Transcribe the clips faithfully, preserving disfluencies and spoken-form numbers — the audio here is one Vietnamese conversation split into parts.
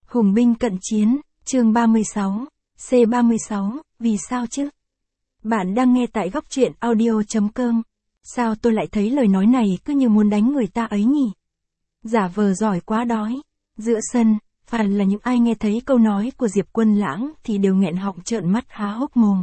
Hùng binh cận chiến, chương ba mươi sáu, C ba mươi sáu, vì sao chứ? Bạn đang nghe tại góc truyện audio chấm com. Sao tôi lại thấy lời nói này cứ như muốn đánh người ta ấy nhỉ? Giả vờ giỏi quá đói. Giữa sân, phàm là những ai nghe thấy câu nói của Diệp Quân Lãng thì đều nghẹn họng trợn mắt há hốc mồm.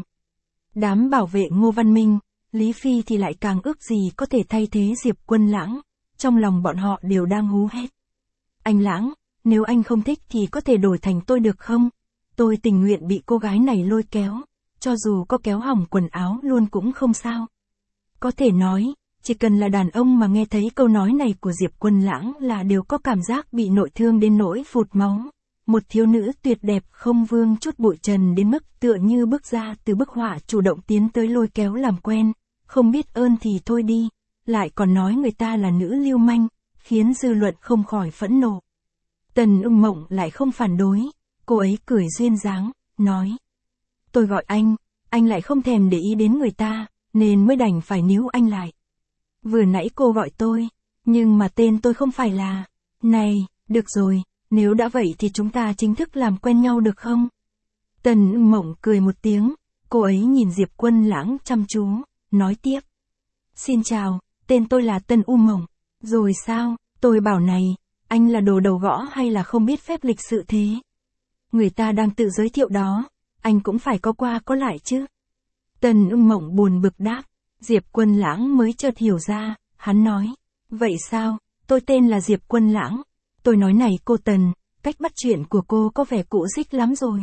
Đám bảo vệ Ngô Văn Minh, Lý Phi thì lại càng ước gì có thể thay thế Diệp Quân Lãng, trong lòng bọn họ đều đang hú hét. Anh Lãng, nếu anh không thích thì có thể đổi thành tôi được không? Tôi tình nguyện bị cô gái này lôi kéo, cho dù có kéo hỏng quần áo luôn cũng không sao. Có thể nói, chỉ cần là đàn ông mà nghe thấy câu nói này của Diệp Quân Lãng là đều có cảm giác bị nội thương đến nỗi phụt máu. Một thiếu nữ tuyệt đẹp không vương chút bụi trần đến mức tựa như bước ra từ bức họa chủ động tiến tới lôi kéo làm quen, không biết ơn thì thôi đi, lại còn nói người ta là nữ lưu manh, khiến dư luận không khỏi phẫn nộ. Tần Ưng Mộng lại không phản đối, cô ấy cười duyên dáng, nói. Tôi gọi anh, anh lại không thèm để ý đến người ta, nên mới đành phải níu anh lại. Vừa nãy cô gọi tôi, nhưng mà tên tôi không phải là... Này, được rồi, nếu đã vậy thì chúng ta chính thức làm quen nhau được không? Tần Ưng Mộng cười một tiếng, cô ấy nhìn Diệp Quân Lãng chăm chú, nói tiếp. Xin chào, tên tôi là Tần U Mộng. Rồi sao, tôi bảo này, anh là đồ đầu gõ hay là không biết phép lịch sự thế? Người ta đang tự giới thiệu đó, anh cũng phải có qua có lại chứ. Tần Ưng Mộng buồn bực đáp, Diệp Quân Lãng mới chợt hiểu ra, hắn nói. Vậy sao, tôi tên là Diệp Quân Lãng. Tôi nói này cô Tần, cách bắt chuyện của cô có vẻ cũ dích lắm rồi.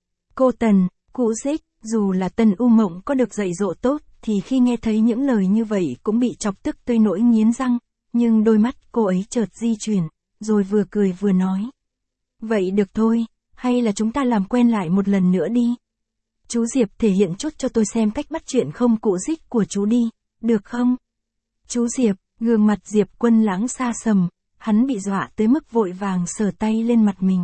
Cô Tần, cũ dích, dù là Tần U Mộng có được dạy dỗ tốt, thì khi nghe thấy những lời như vậy cũng bị chọc tức tới nỗi nghiến răng, nhưng đôi mắt cô ấy chợt di chuyển, rồi vừa cười vừa nói. Vậy được thôi, hay là chúng ta làm quen lại một lần nữa đi. Chú Diệp thể hiện chút cho tôi xem cách bắt chuyện không cũ dích của chú đi, được không? Chú Diệp, gương mặt Diệp Quân Lãng xa sầm, hắn bị dọa tới mức vội vàng sờ tay lên mặt mình.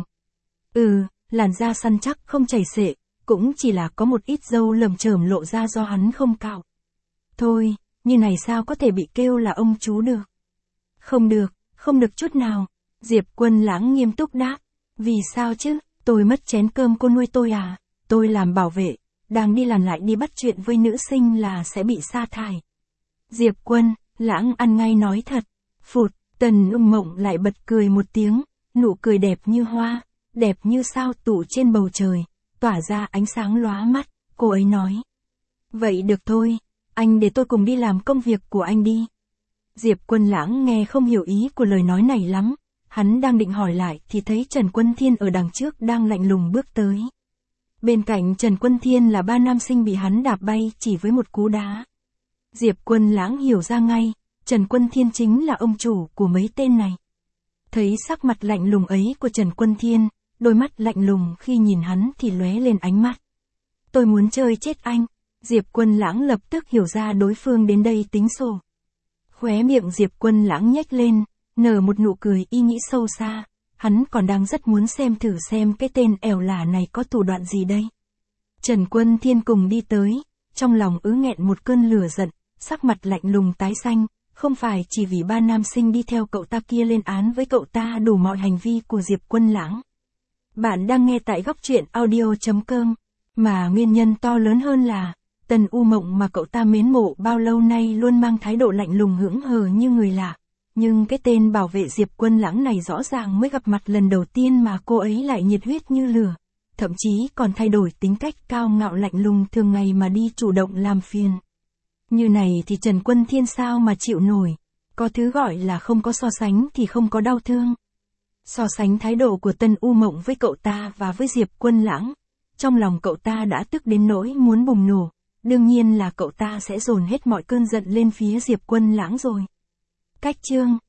Ừ, làn da săn chắc không chảy xệ, cũng chỉ là có một ít râu lởm chởm lộ ra do hắn không cạo. Thôi, như này sao có thể bị kêu là ông chú được? Không được, không được chút nào. Diệp Quân Lãng nghiêm túc đáp. Vì sao chứ, tôi mất chén cơm cô nuôi tôi à? Tôi làm bảo vệ, đang đi làm lại đi bắt chuyện với nữ sinh là sẽ bị sa thải. Diệp Quân Lãng ăn ngay nói thật. Phụt, Tần Ưng Mộng lại bật cười một tiếng, nụ cười đẹp như hoa, đẹp như sao tụ trên bầu trời, tỏa ra ánh sáng lóa mắt, cô ấy nói. Vậy được thôi, anh để tôi cùng đi làm công việc của anh đi. Diệp Quân Lãng nghe không hiểu ý của lời nói này lắm, hắn đang định hỏi lại thì thấy Trần Quân Thiên ở đằng trước đang lạnh lùng bước tới. Bên cạnh Trần Quân Thiên là ba nam sinh bị hắn đạp bay chỉ với một cú đá. Diệp Quân Lãng hiểu ra ngay, Trần Quân Thiên chính là ông chủ của mấy tên này. Thấy sắc mặt lạnh lùng ấy của Trần Quân Thiên, đôi mắt lạnh lùng khi nhìn hắn thì lóe lên ánh mắt. Tôi muốn chơi chết anh. Diệp Quân Lãng lập tức hiểu ra đối phương đến đây tính sổ. Khóe miệng Diệp Quân Lãng nhếch lên, nở một nụ cười ý nghĩ sâu xa. Hắn còn đang rất muốn xem thử xem cái tên ẻo lả này có thủ đoạn gì đây. Trần Quân Thiên cùng đi tới, trong lòng ứ nghẹn một cơn lửa giận, sắc mặt lạnh lùng tái xanh, không phải chỉ vì ba nam sinh đi theo cậu ta kia lên án với cậu ta đủ mọi hành vi của Diệp Quân Lãng. Bạn đang nghe tại góc truyện audio chấm com, mà nguyên nhân to lớn hơn là, Tần U Mộng mà cậu ta mến mộ bao lâu nay luôn mang thái độ lạnh lùng hững hờ như người lạ. Nhưng cái tên bảo vệ Diệp Quân Lãng này rõ ràng mới gặp mặt lần đầu tiên mà cô ấy lại nhiệt huyết như lửa. Thậm chí còn thay đổi tính cách cao ngạo lạnh lùng thường ngày mà đi chủ động làm phiền. Như này thì Trần Quân Thiên sao mà chịu nổi. Có thứ gọi là không có so sánh thì không có đau thương. So sánh thái độ của Tần U Mộng với cậu ta và với Diệp Quân Lãng. Trong lòng cậu ta đã tức đến nỗi muốn bùng nổ. Đương nhiên là cậu ta sẽ dồn hết mọi cơn giận lên phía Diệp Quân Lãng rồi. Cách chương